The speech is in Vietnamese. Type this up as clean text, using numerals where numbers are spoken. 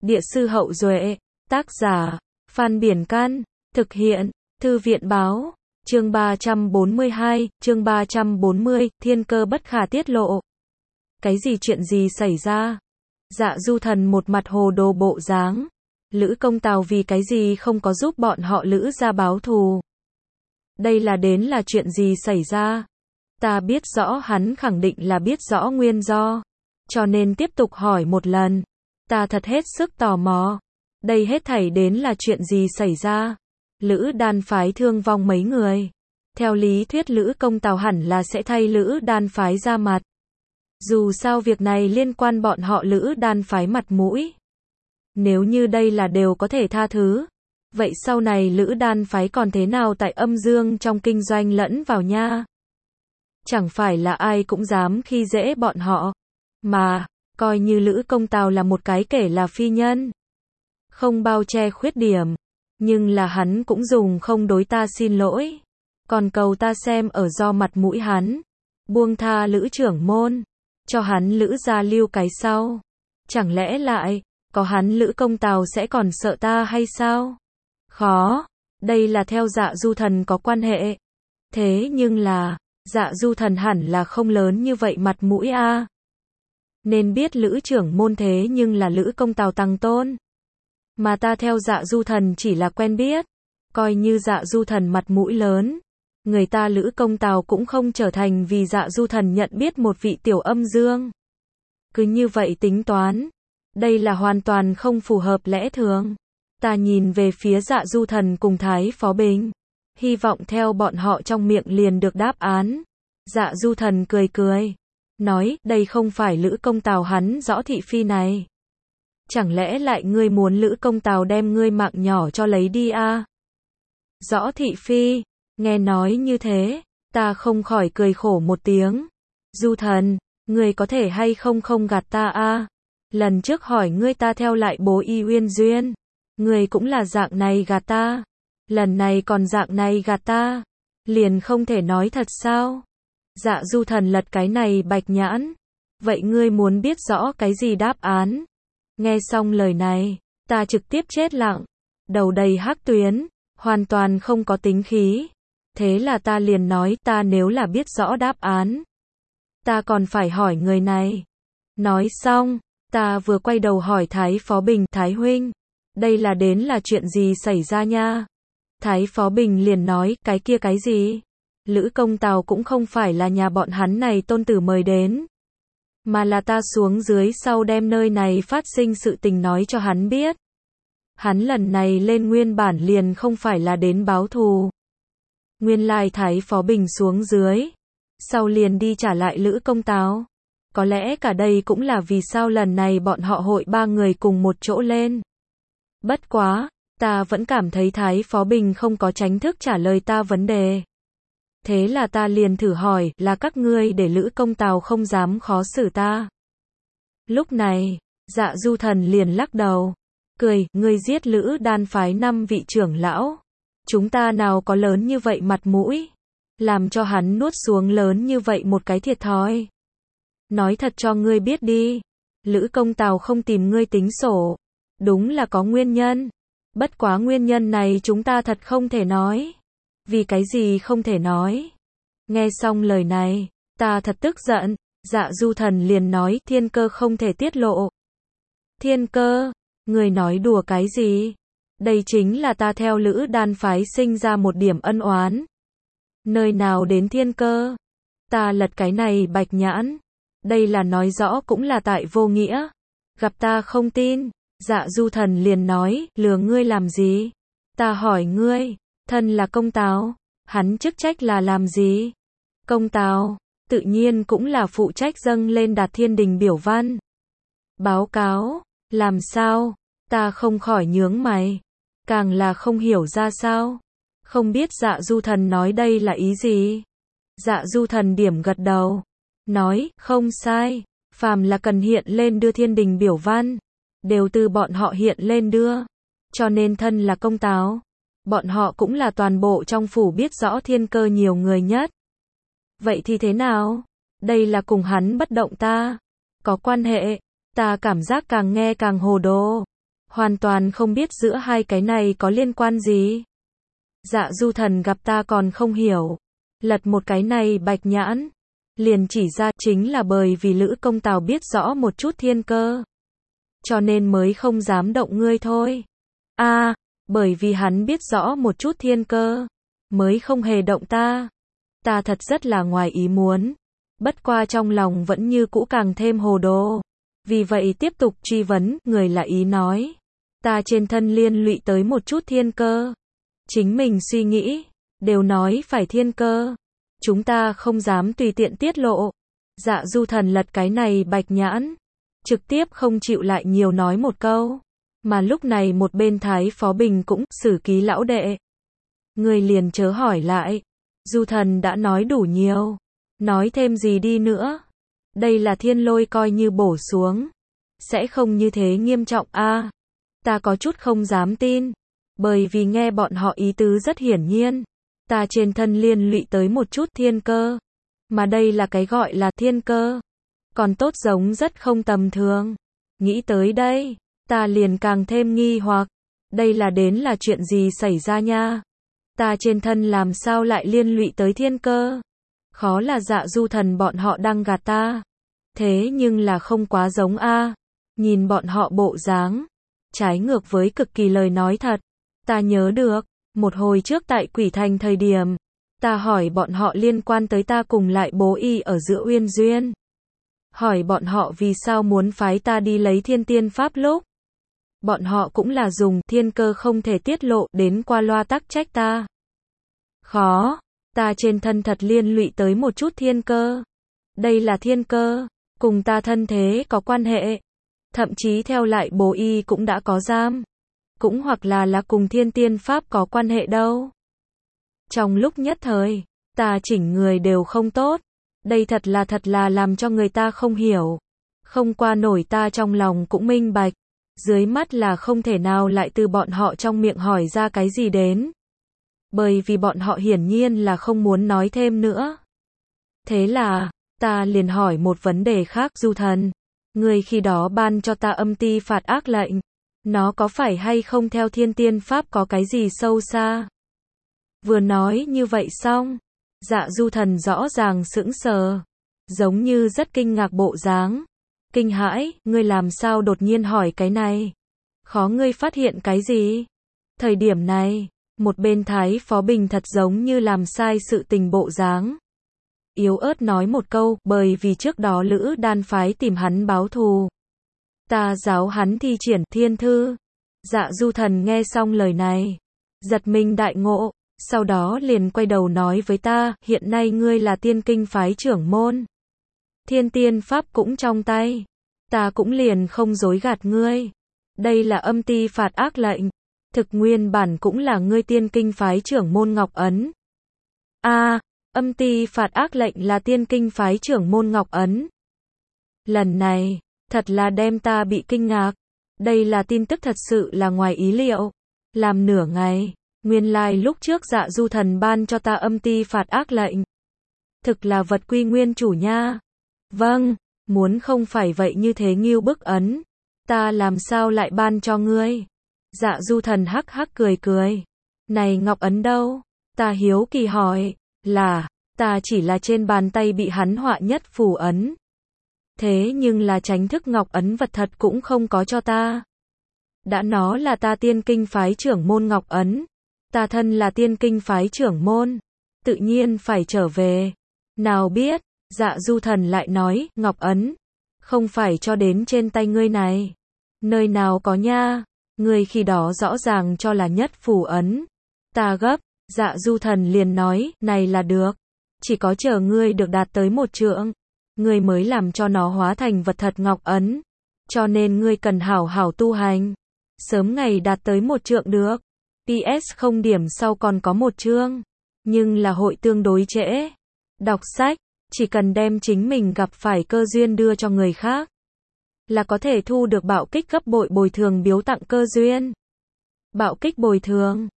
Địa sư Hậu Duệ, tác giả, Phan Biển Can, thực hiện, Thư viện báo, chương 342, chương 340, thiên cơ bất khả tiết lộ. Cái gì, chuyện gì xảy ra? Dạ Du Thần một mặt hồ đồ bộ dáng. Lữ Công Tào vì cái gì không có giúp bọn họ Lữ ra báo thù? Đây là chuyện gì xảy ra? Ta biết rõ hắn khẳng định là biết rõ nguyên do. Cho nên tiếp tục hỏi một lần. Ta thật hết sức tò mò. Đây hết thảy đến là chuyện gì xảy ra? Lữ Đan phái thương vong mấy người? Theo lý thuyết Lữ Công Tào hẳn là sẽ thay Lữ Đan phái ra mặt. Dù sao việc này liên quan bọn họ Lữ Đan phái mặt mũi. Nếu như đây là đều có thể tha thứ, vậy sau này Lữ Đan phái còn thế nào tại âm dương trong kinh doanh lẫn vào nha? Chẳng phải là ai cũng dám khi dễ bọn họ. Mà, coi như Lữ Công Tào là một cái kể là phi nhân. Không bao che khuyết điểm. Nhưng là hắn cũng dùng không đối ta xin lỗi. Còn cầu ta xem ở do mặt mũi hắn. Buông tha Lữ trưởng môn. Cho hắn Lữ ra lưu cái sau. Chẳng lẽ lại, có hắn Lữ Công Tào sẽ còn sợ ta hay sao? Khó. Đây là theo Dạ Du Thần có quan hệ. Thế nhưng là, Dạ Du Thần hẳn là không lớn như vậy mặt mũi a. Nên biết Lữ trưởng môn thế nhưng là Lữ Công Tào tăng tôn. Mà ta theo Dạ Du Thần chỉ là quen biết. Coi như Dạ Du Thần mặt mũi lớn. Người ta Lữ Công Tào cũng không trở thành vì Dạ Du Thần nhận biết một vị tiểu âm dương. Cứ như vậy tính toán. Đây là hoàn toàn không phù hợp lẽ thường. Ta nhìn về phía Dạ Du Thần cùng Thái Phó Bình. Hy vọng theo bọn họ trong miệng liền được đáp án. Dạ Du Thần cười cười. Nói, đây không phải Lữ Công Tào hắn Rõ Thị Phi này. Chẳng lẽ lại ngươi muốn Lữ Công Tào đem ngươi mạng nhỏ cho lấy đi a? Rõ Thị Phi, nghe nói như thế, ta không khỏi cười khổ một tiếng. Du Thần, ngươi có thể hay không gạt ta a? Lần trước hỏi ngươi ta theo lại bố y uyên duyên. Ngươi cũng là dạng này gạt ta. Lần này còn dạng này gạt ta. Liền không thể nói thật sao? Dạ Du Thần lật cái này bạch nhãn. Vậy ngươi muốn biết rõ cái gì đáp án? Nghe xong lời này, ta trực tiếp chết lặng. Đầu đầy hắc tuyến, hoàn toàn không có tính khí. Thế là ta liền nói ta nếu là biết rõ đáp án, ta còn phải hỏi người này. Nói xong, ta vừa quay đầu hỏi Thái Phó Bình, Thái huynh, đây là chuyện gì xảy ra nha? Thái Phó Bình liền nói, cái kia cái gì? Lữ Công Tào cũng không phải là nhà bọn hắn này tôn tử mời đến. Mà là ta xuống dưới sau đem nơi này phát sinh sự tình nói cho hắn biết. Hắn lần này lên nguyên bản liền không phải là đến báo thù. Nguyên lai Thái Phó Bình xuống dưới. Sau liền đi trả lại Lữ Công Tào. Có lẽ cả đây cũng là vì sao lần này bọn họ hội ba người cùng một chỗ lên. Bất quá, ta vẫn cảm thấy Thái Phó Bình không có chính thức trả lời ta vấn đề. Thế là ta liền thử hỏi, là các ngươi để Lữ Công Tào không dám khó xử ta. Lúc này, Dạ Du Thần liền lắc đầu, cười, ngươi giết Lữ Đan phái 5 vị trưởng lão. Chúng ta nào có lớn như vậy mặt mũi, làm cho hắn nuốt xuống lớn như vậy một cái thiệt thòi. Nói thật cho ngươi biết đi, Lữ Công Tào không tìm ngươi tính sổ, đúng là có nguyên nhân. Bất quá nguyên nhân này chúng ta thật không thể nói. Vì cái gì không thể nói? Nghe xong lời này, ta thật tức giận. Dạ Du Thần liền nói, thiên cơ không thể tiết lộ. Thiên cơ? Người nói đùa cái gì? Đây chính là ta theo Lữ Đan phái sinh ra một điểm ân oán. Nơi nào đến thiên cơ? Ta lật cái này bạch nhãn. Đây là nói rõ cũng là tại vô nghĩa. Gặp ta không tin. Dạ Du Thần liền nói, lừa ngươi làm gì? Ta hỏi ngươi, thân là Công Tào, hắn chức trách là làm gì? Công Tào, tự nhiên cũng là phụ trách dâng lên Đạt Thiên Đình biểu văn. Báo cáo, làm sao? Ta không khỏi nhướng mày. Càng là không hiểu ra sao. Không biết Dạ Du Thần nói đây là ý gì? Dạ Du Thần điểm gật đầu. Nói, không sai. Phàm là cần hiện lên đưa Thiên Đình biểu văn, đều từ bọn họ hiện lên đưa. Cho nên thân là Công Tào, bọn họ cũng là toàn bộ trong phủ biết rõ thiên cơ nhiều người nhất. Vậy thì thế nào? Đây là cùng hắn bất động ta có quan hệ. Ta cảm giác càng nghe càng hồ đồ. hoàn toàn không biết giữa hai cái này có liên quan gì. Dạ Du Thần gặp ta còn không hiểu, lật một cái này bạch nhãn, liền chỉ ra chính là bởi vì Lữ Công Tào biết rõ một chút thiên cơ, cho nên mới không dám động ngươi thôi. Bởi vì hắn biết rõ một chút thiên cơ, mới không hề động ta. Ta thật rất là ngoài ý muốn, bất qua trong lòng vẫn như cũ càng thêm hồ đồ. Vì vậy tiếp tục truy vấn, người là ý nói, ta trên thân liên lụy tới một chút thiên cơ. Chính mình suy nghĩ, đều nói phải thiên cơ. Chúng ta không dám tùy tiện tiết lộ. Dạ Du Thần lật cái này bạch nhãn, trực tiếp không chịu lại nhiều nói một câu. Mà lúc này một bên Thái Phó Bình cũng, Sử Ký lão đệ. Người liền chớ hỏi lại. Du Thần đã nói đủ nhiều. Nói thêm gì đi nữa. Đây là thiên lôi coi như bổ xuống. Sẽ không như thế nghiêm trọng ta có chút không dám tin. Bởi vì nghe bọn họ ý tứ rất hiển nhiên. Ta trên thân liên lụy tới một chút thiên cơ. Mà đây là cái gọi là thiên cơ. Còn tốt giống rất không tầm thường. Nghĩ tới đây, ta liền càng thêm nghi hoặc. Đây là đến là chuyện gì xảy ra nha? Ta trên thân làm sao lại liên lụy tới thiên cơ? Khó là Dạ Du Thần bọn họ đang gạt ta. Thế nhưng là không quá giống Nhìn bọn họ bộ dáng, trái ngược với cực kỳ lời nói thật. Ta nhớ được, một hồi trước tại Quỷ Thành thời điểm, ta hỏi bọn họ liên quan tới ta cùng lại bố y ở giữa uyên duyên. Hỏi bọn họ vì sao muốn phái ta đi lấy thiên tiên pháp lúc. Bọn họ cũng là dùng thiên cơ không thể tiết lộ đến qua loa tắc trách ta. Khó, ta trên thân thật liên lụy tới một chút thiên cơ. Đây là thiên cơ, cùng ta thân thế có quan hệ. Thậm chí theo lại bố y cũng đã có giam. Cũng hoặc là cùng thiên tiên pháp có quan hệ đâu. Trong lúc nhất thời, ta chỉnh người đều không tốt. Đây thật là làm cho người ta không hiểu. Không qua nổi ta trong lòng cũng minh bạch. Dưới mắt là không thể nào lại từ bọn họ trong miệng hỏi ra cái gì đến. Bởi vì bọn họ hiển nhiên là không muốn nói thêm nữa. Thế là, ta liền hỏi một vấn đề khác. Du Thần, người khi đó ban cho ta âm ti phạt ác lệnh, nó có phải hay không theo thiên tiên pháp có cái gì sâu xa? Vừa nói như vậy xong, Dạ Du Thần rõ ràng sững sờ, giống như rất kinh ngạc bộ dáng. Kinh hãi, ngươi làm sao đột nhiên hỏi cái này? Khó ngươi phát hiện cái gì? Thời điểm này, một bên Thái Phó Bình thật giống như làm sai sự tình bộ dáng. Yếu ớt nói một câu, bởi vì trước đó Lữ Đan phái tìm hắn báo thù. Ta giáo hắn thi triển thiên thư. Dạ Du Thần nghe xong lời này, giật mình đại ngộ, sau đó liền quay đầu nói với ta, hiện nay ngươi là tiên kinh phái trưởng môn. Thiên tiên pháp cũng trong tay. Ta cũng liền không dối gạt ngươi. Đây là âm ti phạt ác lệnh. Thực nguyên bản cũng là ngươi tiên kinh phái trưởng môn Ngọc Ấn. Âm ti phạt ác lệnh là tiên kinh phái trưởng môn Ngọc Ấn. Lần này, thật là đem ta bị kinh ngạc. Đây là tin tức thật sự là ngoài ý liệu. Làm nửa ngày, nguyên lai lúc trước Dạ Du Thần ban cho ta âm ti phạt ác lệnh. Thực là vật quy nguyên chủ nha. Vâng, muốn không phải vậy như thế Ngưu Bức Ấn, ta làm sao lại ban cho ngươi? Dạ Du Thần hắc hắc cười cười. Này Ngọc Ấn đâu? Ta hiếu kỳ hỏi, là, ta chỉ là trên bàn tay bị hắn họa nhất phù ấn. Thế nhưng là tránh thức Ngọc Ấn vật thật cũng không có cho ta. Đã nó là ta tiên kinh phái trưởng môn Ngọc Ấn. Ta thân là tiên kinh phái trưởng môn. Tự nhiên phải trở về. Nào biết, Dạ Du Thần lại nói, Ngọc Ấn, không phải cho đến trên tay ngươi này. Nơi nào có nha, ngươi khi đó rõ ràng cho là nhất phù ấn. Ta gấp, Dạ Du Thần liền nói, này là được. Chỉ có chờ ngươi được đạt tới một trượng, ngươi mới làm cho nó hóa thành vật thật Ngọc Ấn. Cho nên ngươi cần hảo hảo tu hành. Sớm ngày đạt tới một trượng được. PS không điểm sau còn có một chương. Nhưng là hội tương đối trễ. Đọc sách, chỉ cần đem chính mình gặp phải cơ duyên đưa cho người khác, là có thể thu được bạo kích gấp bội bồi thường biếu tặng cơ duyên. Bạo kích bồi thường,